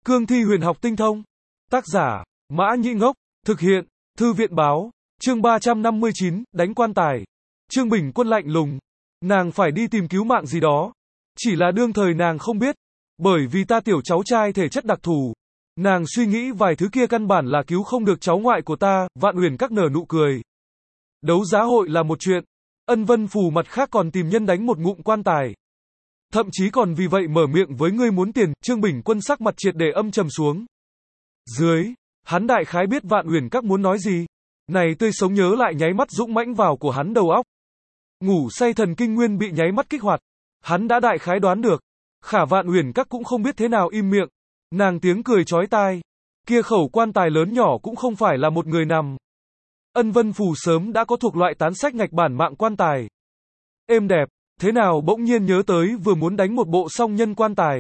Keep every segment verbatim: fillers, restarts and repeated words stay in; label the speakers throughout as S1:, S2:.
S1: Cương thi huyền học tinh thông. Tác giả, Mã Nhĩ Ngốc. Thực hiện, Thư viện báo. Chương ba trăm năm mươi chín, đánh quan tài. Trương Bình Quân lạnh lùng. Nàng phải đi tìm cứu mạng gì đó. Chỉ là đương thời nàng không biết. Bởi vì ta tiểu cháu trai thể chất đặc thù. Nàng suy nghĩ vài thứ kia căn bản là cứu không được cháu ngoại của ta, Vạn Uyển Các nở nụ cười. Đấu giá hội là một chuyện. Ân Vân Phù mặt khác còn tìm nhân đánh một ngụm quan tài. Thậm chí còn vì vậy mở miệng với ngươi muốn tiền, Trương Bình Quân sắc mặt triệt để âm trầm xuống. Dưới, hắn đại khái biết Vạn Uyển Các muốn nói gì. Này tươi sống nhớ lại nháy mắt dũng mãnh vào của hắn đầu óc. Ngủ say thần kinh nguyên bị nháy mắt kích hoạt. Hắn đã đại khái đoán được. Khả Vạn Uyển Các cũng không biết thế nào im miệng. Nàng tiếng cười chói tai. Kia khẩu quan tài lớn nhỏ cũng không phải là một người nằm. Ân Vân Phù sớm đã có thuộc loại tán sách ngạch bản mạng quan tài. Êm đẹp, thế nào bỗng nhiên nhớ tới vừa muốn đánh một bộ song nhân quan tài.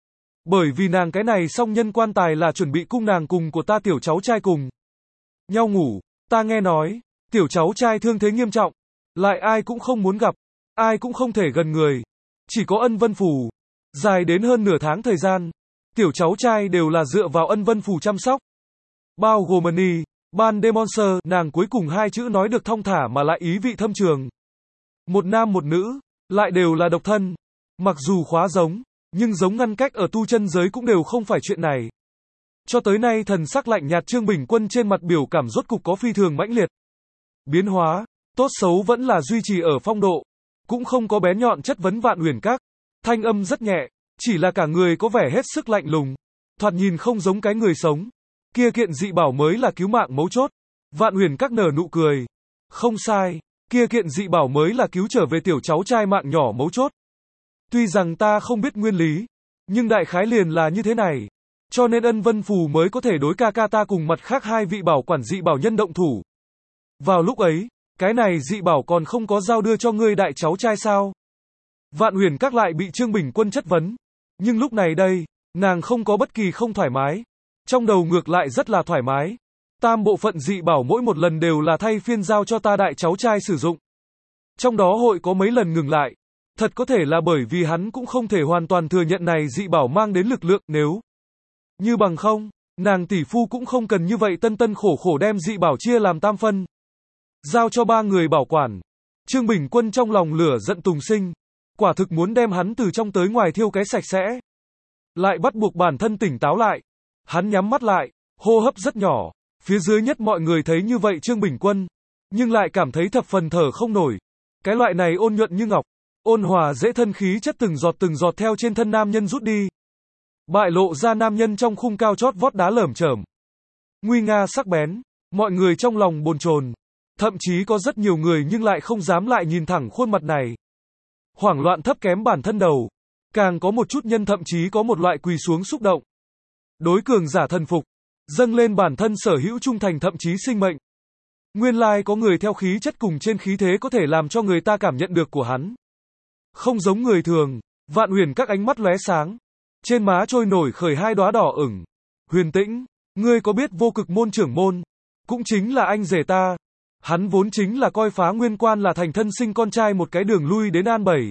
S1: Bởi vì nàng cái này song nhân quan tài là chuẩn bị cung nàng cùng của ta tiểu cháu trai cùng nhau ngủ. Ta nghe nói, tiểu cháu trai thương thế nghiêm trọng. Lại ai cũng không muốn gặp. Ai cũng không thể gần người. Chỉ có Ân Vân Phù. Dài đến hơn nửa tháng thời gian. Tiểu cháu trai đều là dựa vào Ân Vân Phù chăm sóc. Bao gồm Money, Ban Demonster, nàng cuối cùng hai chữ nói được thong thả mà lại ý vị thâm trường. Một nam một nữ, lại đều là độc thân. Mặc dù khóa giống, nhưng giống ngăn cách ở tu chân giới cũng đều không phải chuyện này. Cho tới nay thần sắc lạnh nhạt Trương Bình Quân trên mặt biểu cảm rốt cục có phi thường mãnh liệt. Biến hóa, tốt xấu vẫn là duy trì ở phong độ. Cũng không có bén nhọn chất vấn Vạn Uyển Các. Thanh âm rất nhẹ, chỉ là cả người có vẻ hết sức lạnh lùng. Thoạt nhìn không giống cái người sống. Kia kiện dị bảo mới là cứu mạng mấu chốt. Vạn Uyển Các nở nụ cười. Không sai, kia kiện dị bảo mới là cứu trở về tiểu cháu trai mạng nhỏ mấu chốt. Tuy rằng ta không biết nguyên lý, nhưng đại khái liền là như thế này. Cho nên Ân Vân Phù mới có thể đối ca ca ta cùng mặt khác hai vị bảo quản dị bảo nhân động thủ. Vào lúc ấy, cái này dị bảo còn không có giao đưa cho ngươi đại cháu trai sao? Vạn Uyển Các lại bị Trương Bình Quân chất vấn. Nhưng lúc này đây, nàng không có bất kỳ không thoải mái. Trong đầu ngược lại rất là thoải mái. Tam bộ phận dị bảo mỗi một lần đều là thay phiên giao cho ta đại cháu trai sử dụng. Trong đó hội có mấy lần ngừng lại. Thật có thể là bởi vì hắn cũng không thể hoàn toàn thừa nhận này dị bảo mang đến lực lượng, nếu như bằng không, nàng tỷ phu cũng không cần như vậy tân tân khổ khổ đem dị bảo chia làm tam phân. Giao cho ba người bảo quản. Trương Bình Quân trong lòng lửa giận tùng sinh. Quả thực muốn đem hắn từ trong tới ngoài thiêu cái sạch sẽ. Lại bắt buộc bản thân tỉnh táo lại. Hắn nhắm mắt lại, hô hấp rất nhỏ. Phía dưới nhất mọi người thấy như vậy Trương Bình Quân, nhưng lại cảm thấy thập phần thở không nổi. Cái loại này ôn nhuận như ngọc, ôn hòa dễ thân khí chất từng giọt từng giọt theo trên thân nam nhân rút đi. Bại lộ ra nam nhân trong khung cao chót vót đá lởm chởm. Nguy nga sắc bén, mọi người trong lòng bồn chồn. Thậm chí có rất nhiều người nhưng lại không dám lại nhìn thẳng khuôn mặt này. Hoảng loạn thấp kém bản thân đầu. Càng có một chút nhân thậm chí có một loại quỳ xuống xúc động. Đối cường giả thần phục, dâng lên bản thân sở hữu trung thành thậm chí sinh mệnh. Nguyên lai có người theo khí chất cùng trên khí thế có thể làm cho người ta cảm nhận được của hắn. Không giống người thường, Vạn Uyển Các ánh mắt lóe sáng. Trên má trôi nổi khởi hai đóa đỏ ửng. Huyền Tĩnh, ngươi có biết Vô Cực môn trưởng môn, cũng chính là anh rể ta. Hắn vốn chính là coi Phá Nguyên Quan là thành thân sinh con trai một cái đường lui đến an bảy.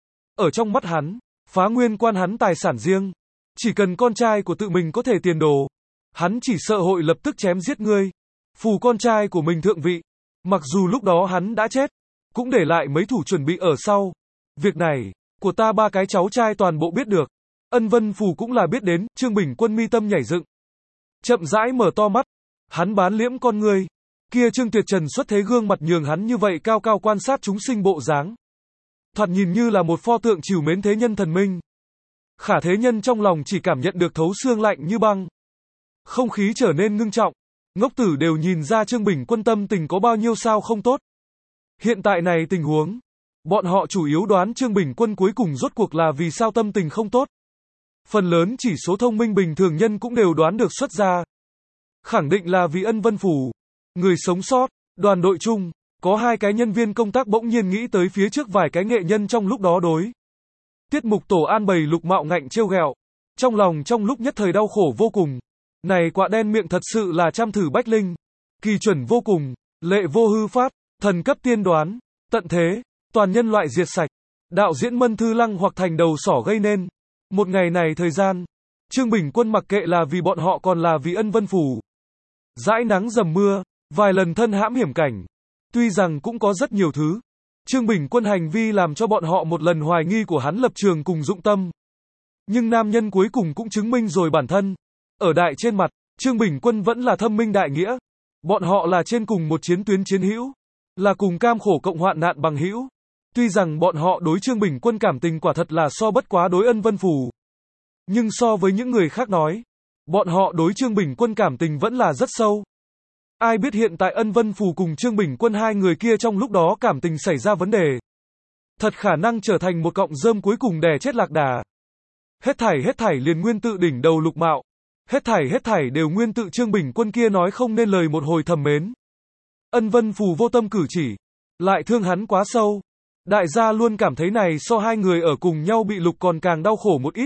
S1: Ở trong mắt hắn, Phá Nguyên Quan hắn tài sản riêng. Chỉ cần con trai của tự mình có thể tiền đồ, hắn chỉ sợ hội lập tức chém giết ngươi. Phù con trai của mình thượng vị. Mặc dù lúc đó hắn đã chết, cũng để lại mấy thủ chuẩn bị ở sau. Việc này, của ta ba cái cháu trai toàn bộ biết được. Ân Vân Phù cũng là biết đến, Trương Bình Quân mi tâm nhảy dựng. Chậm rãi mở to mắt. Hắn bán liễm con ngươi. Kia Trương Tuyệt Trần xuất thế gương mặt nhường hắn như vậy cao cao quan sát chúng sinh bộ dáng. Thoạt nhìn như là một pho tượng trìu mến thế nhân thần minh. Khả thế nhân trong lòng chỉ cảm nhận được thấu xương lạnh như băng. Không khí trở nên ngưng trọng. Ngốc tử đều nhìn ra Trương Bình Quân tâm tình có bao nhiêu sao không tốt. Hiện tại này tình huống, bọn họ chủ yếu đoán Trương Bình Quân cuối cùng rốt cuộc là vì sao tâm tình không tốt. Phần lớn chỉ số thông minh bình thường nhân cũng đều đoán được xuất ra. Khẳng định là vì Ân Vân Phù. Người sống sót, đoàn đội chung, có hai cái nhân viên công tác bỗng nhiên nghĩ tới phía trước vài cái nghệ nhân trong lúc đó đối. Tiết mục tổ an bày Lục Mạo ngạnh trêu ghẹo. Trong lòng trong lúc nhất thời đau khổ vô cùng. Này quạ đen miệng thật sự là trăm thử bách linh. Kỳ chuẩn vô cùng, lệ vô hư phát, thần cấp tiên đoán, tận thế, toàn nhân loại diệt sạch. Đạo diễn Mân Thư Lăng hoặc thành đầu sỏ gây nên. Một ngày này thời gian, Trương Bình Quân mặc kệ là vì bọn họ còn là vì Ân Vân Phù. Dãi nắng dầm mưa, vài lần thân hãm hiểm cảnh. Tuy rằng cũng có rất nhiều thứ. Trương Bình Quân hành vi làm cho bọn họ một lần hoài nghi của hắn lập trường cùng dụng tâm. Nhưng nam nhân cuối cùng cũng chứng minh rồi bản thân. Ở đại trên mặt, Trương Bình Quân vẫn là thâm minh đại nghĩa. Bọn họ là trên cùng một chiến tuyến chiến hữu. Là cùng cam khổ cộng hoạn nạn bằng hữu. Tuy rằng bọn họ đối Trương Bình Quân cảm tình quả thật là so bất quá đối Ân Vân Phù. Nhưng so với những người khác nói, bọn họ đối Trương Bình Quân cảm tình vẫn là rất sâu. Ai biết hiện tại Ân Vân Phù cùng Trương Bình Quân hai người kia trong lúc đó cảm tình xảy ra vấn đề. Thật khả năng trở thành một cọng rơm cuối cùng đè chết lạc đà. Hết thảy hết thảy liền nguyên tự đỉnh đầu Lục Mạo. Hết thảy hết thảy đều nguyên tự Trương Bình Quân kia nói không nên lời một hồi thầm mến. Ân Vân Phù vô tâm cử chỉ, lại thương hắn quá sâu. Đại gia luôn cảm thấy này so hai người ở cùng nhau bị Lục còn càng đau khổ một ít.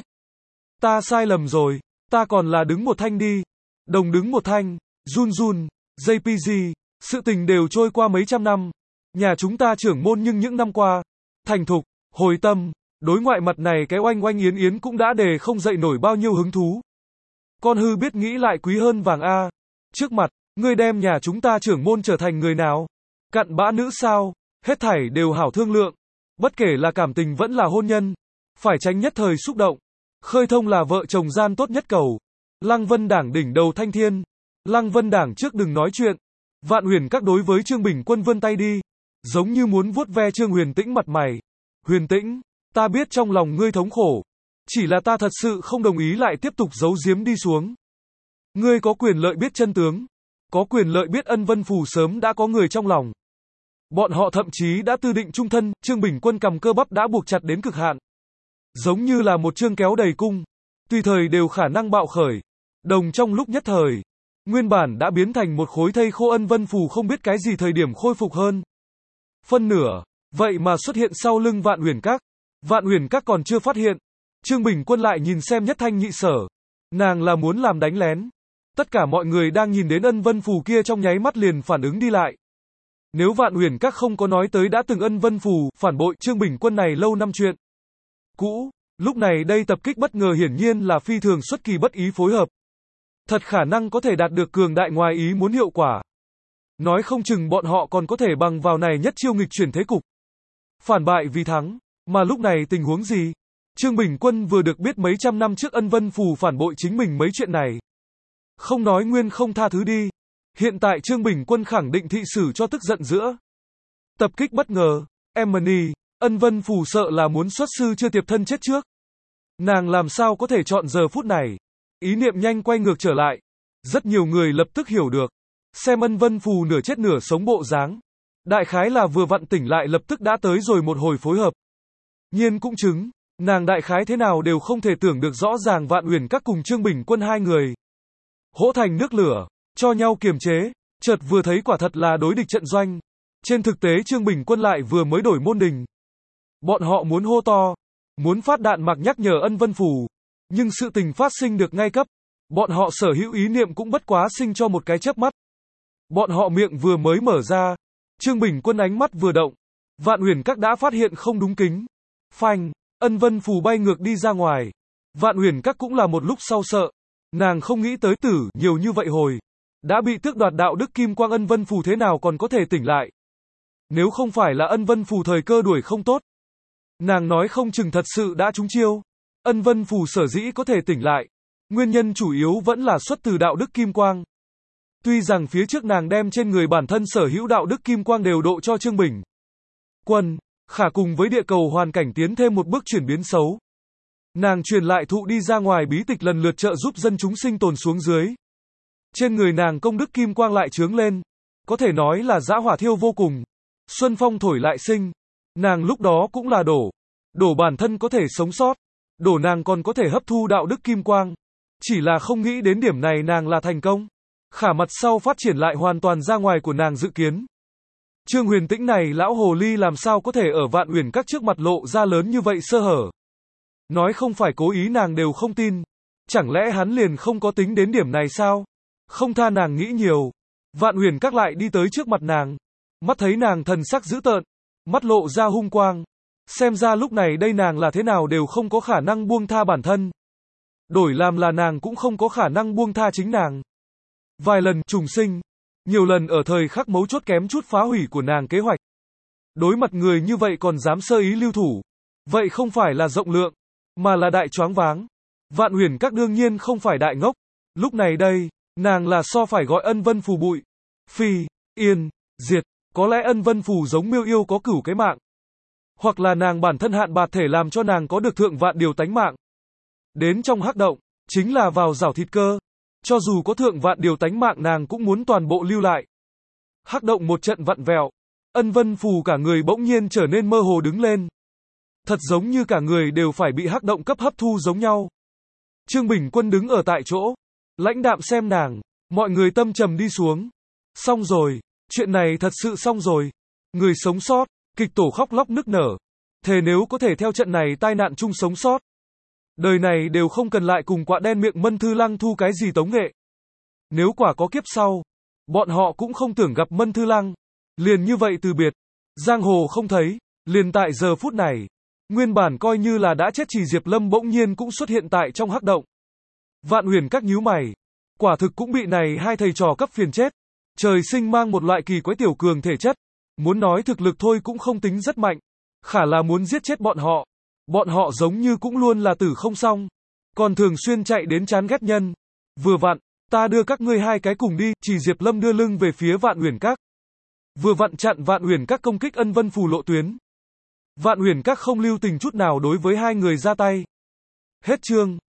S1: Ta sai lầm rồi, ta còn là đứng một thanh đi. Đồng đứng một thanh, run run, gi pê giê, sự tình đều trôi qua mấy trăm năm. Nhà chúng ta trưởng môn nhưng những năm qua, thành thục, hồi tâm, đối ngoại mặt này cái oanh oanh yến yến cũng đã đề không dậy nổi bao nhiêu hứng thú. Con hư biết nghĩ lại quý hơn vàng A. Trước mặt, ngươi đem nhà chúng ta trưởng môn trở thành người nào? Cặn bã nữ sao? Hết thảy đều hảo thương lượng. Bất kể là cảm tình vẫn là hôn nhân. Phải tránh nhất thời xúc động. Khơi thông là vợ chồng gian tốt nhất cầu. Lăng Vân Đảng đỉnh đầu thanh thiên. Lăng Vân Đảng trước đừng nói chuyện. Vạn Huyền các đối với Trương Bình Quân vươn tay đi. Giống như muốn vuốt ve Trương Huyền Tĩnh mặt mày. Huyền Tĩnh, ta biết trong lòng ngươi thống khổ. Chỉ là ta thật sự không đồng ý lại tiếp tục giấu giếm đi xuống. Ngươi có quyền lợi biết chân tướng. Có quyền lợi biết Ân Vân Phù sớm đã có người trong lòng. Bọn họ thậm chí đã tư định chung thân, Trương Bình Quân cầm cơ bắp đã buộc chặt đến cực hạn. Giống như là một chương kéo đầy cung. Tùy thời đều khả năng bạo khởi. Đồng trong lúc nhất thời. Nguyên bản đã biến thành một khối thây khô Ân Vân Phù không biết cái gì thời điểm khôi phục hơn. Phân nửa. Vậy mà xuất hiện sau lưng Vạn Huyền các. Vạn Huyền các còn chưa phát hiện. Trương Bình Quân lại nhìn xem Nhất Thanh Nhị Sở. Nàng là muốn làm đánh lén. Tất cả mọi người đang nhìn đến Ân Vân Phù kia trong nháy mắt liền phản ứng đi lại. Nếu Vạn Huyền các không có nói tới đã từng Ân Vân Phù phản bội Trương Bình Quân này lâu năm chuyện cũ, lúc này đây tập kích bất ngờ hiển nhiên là phi thường xuất kỳ bất ý phối hợp. Thật khả năng có thể đạt được cường đại ngoài ý muốn hiệu quả. Nói không chừng bọn họ còn có thể bằng vào này nhất chiêu nghịch chuyển thế cục. Phản bại vì thắng, mà lúc này tình huống gì? Trương Bình Quân vừa được biết mấy trăm năm trước Ân Vân Phù phản bội chính mình mấy chuyện này. Không nói nguyên không tha thứ đi. Hiện tại Trương Bình Quân khẳng định thị xử cho tức giận giữa. Tập kích bất ngờ, Emily, Ân Vân Phù sợ là muốn xuất sư chưa tiệp thân chết trước. Nàng làm sao có thể chọn giờ phút này. Ý niệm nhanh quay ngược trở lại. Rất nhiều người lập tức hiểu được. Xem Ân Vân Phù nửa chết nửa sống bộ dáng. Đại khái là vừa vặn tỉnh lại lập tức đã tới rồi một hồi phối hợp. Nhiên cũng chứng, nàng đại khái thế nào đều không thể tưởng được rõ ràng Vạn Huyền các cùng Trương Bình Quân hai người. Hỗ thành nước lửa, cho nhau kiềm chế, chợt vừa thấy quả thật là đối địch trận doanh. Trên thực tế Trương Bình Quân lại vừa mới đổi môn đình. Bọn họ muốn hô to, muốn phát đạn mặc nhắc nhở Ân Vân Phù. Nhưng sự tình phát sinh được ngay cấp. Bọn họ sở hữu ý niệm cũng bất quá sinh cho một cái chớp mắt. Bọn họ miệng vừa mới mở ra. Trương Bình Quân ánh mắt vừa động. Vạn Huyền các đã phát hiện không đúng kính. Phanh, Ân Vân Phù bay ngược đi ra ngoài. Vạn Huyền các cũng là một lúc sau sợ. Nàng không nghĩ tới tử nhiều như vậy hồi. Đã bị tước đoạt đạo đức kim quang Ân Vân Phù thế nào còn có thể tỉnh lại. Nếu không phải là Ân Vân Phù thời cơ đuổi không tốt. Nàng nói không chừng thật sự đã trúng chiêu. Ân Vân Phù sở dĩ có thể tỉnh lại. Nguyên nhân chủ yếu vẫn là xuất từ đạo đức kim quang. Tuy rằng phía trước nàng đem trên người bản thân sở hữu đạo đức kim quang đều độ cho Trương Bình Quân, khả cùng với địa cầu hoàn cảnh tiến thêm một bước chuyển biến xấu. Nàng truyền lại thụ đi ra ngoài bí tịch lần lượt trợ giúp dân chúng sinh tồn xuống dưới. Trên người nàng công đức kim quang lại trướng lên. Có thể nói là dã hỏa thiêu vô cùng. Xuân phong thổi lại sinh. Nàng lúc đó cũng là đổ. Đổ bản thân có thể sống sót. Đổ nàng còn có thể hấp thu đạo đức kim quang. Chỉ là không nghĩ đến điểm này nàng là thành công. Khả mặt sau phát triển lại hoàn toàn ra ngoài của nàng dự kiến. Trương Huyền Tĩnh này lão hồ ly làm sao có thể ở Vạn Huyền các trước mặt lộ ra lớn như vậy sơ hở. Nói không phải cố ý nàng đều không tin. Chẳng lẽ hắn liền không có tính đến điểm này sao? Không tha nàng nghĩ nhiều. Vạn Huyền các lại đi tới trước mặt nàng. Mắt thấy nàng thần sắc dữ tợn. Mắt lộ ra hung quang. Xem ra lúc này đây nàng là thế nào đều không có khả năng buông tha bản thân. đổi làm là nàng cũng không có khả năng buông tha chính nàng. Vài lần trùng sinh, nhiều lần ở thời khắc mấu chốt kém chút phá hủy của nàng kế hoạch. Đối mặt người như vậy còn dám sơ ý lưu thủ. Vậy không phải là rộng lượng, mà là đại choáng váng. Vạn Huyền Các đương nhiên không phải đại ngốc. Lúc này đây, nàng là so phải gọi Ân Vân Phù bụi. Phi, yên, diệt. Có lẽ Ân Vân Phù giống miêu yêu có cửu cái mạng. Hoặc là nàng bản thân hạn bạt thể làm cho nàng có được thượng vạn điều tánh mạng. Đến trong hắc động, chính là vào rảo thịt cơ. Cho dù có thượng vạn điều tánh mạng nàng cũng muốn toàn bộ lưu lại. Hắc động một trận vặn vẹo. Ân Vân Phù cả người bỗng nhiên trở nên mơ hồ đứng lên. Thật giống như cả người đều phải bị hắc động cấp hấp thu giống nhau. Trương Bình Quân đứng ở tại chỗ. Lãnh đạm xem nàng. Mọi người tâm trầm đi xuống. Xong rồi. Chuyện này thật sự xong rồi. Người sống sót. Kịch tổ khóc lóc nức nở. Thề nếu có thể theo trận này tai nạn chung sống sót. Đời này đều không cần lại cùng quạ đen miệng Mân Thư Lăng thu cái gì tống nghệ. Nếu quả có kiếp sau. Bọn họ cũng không tưởng gặp Mân Thư Lăng. Liền như vậy từ biệt. Giang hồ không thấy. Liền tại giờ phút này. Nguyên bản coi như là đã chết chỉ Diệp Lâm bỗng nhiên cũng xuất hiện tại trong hắc động. Vạn Huyền Các nhíu mày. Quả thực cũng bị này hai thầy trò cấp phiền chết. Trời sinh mang một loại kỳ quái tiểu cường thể chất. Muốn nói thực lực thôi cũng không tính rất mạnh. Khả là muốn giết chết bọn họ. Bọn họ giống như cũng luôn là tử không xong. Còn thường xuyên chạy đến chán ghét nhân. Vừa vặn, ta đưa các ngươi hai cái cùng đi. Chỉ Diệp Lâm đưa lưng về phía Vạn Huyền Các. Vừa vặn chặn Vạn Huyền Các công kích Ân Vân Phù lộ tuyến. Vạn Huyền Các không lưu tình chút nào đối với hai người ra tay. Hết chương.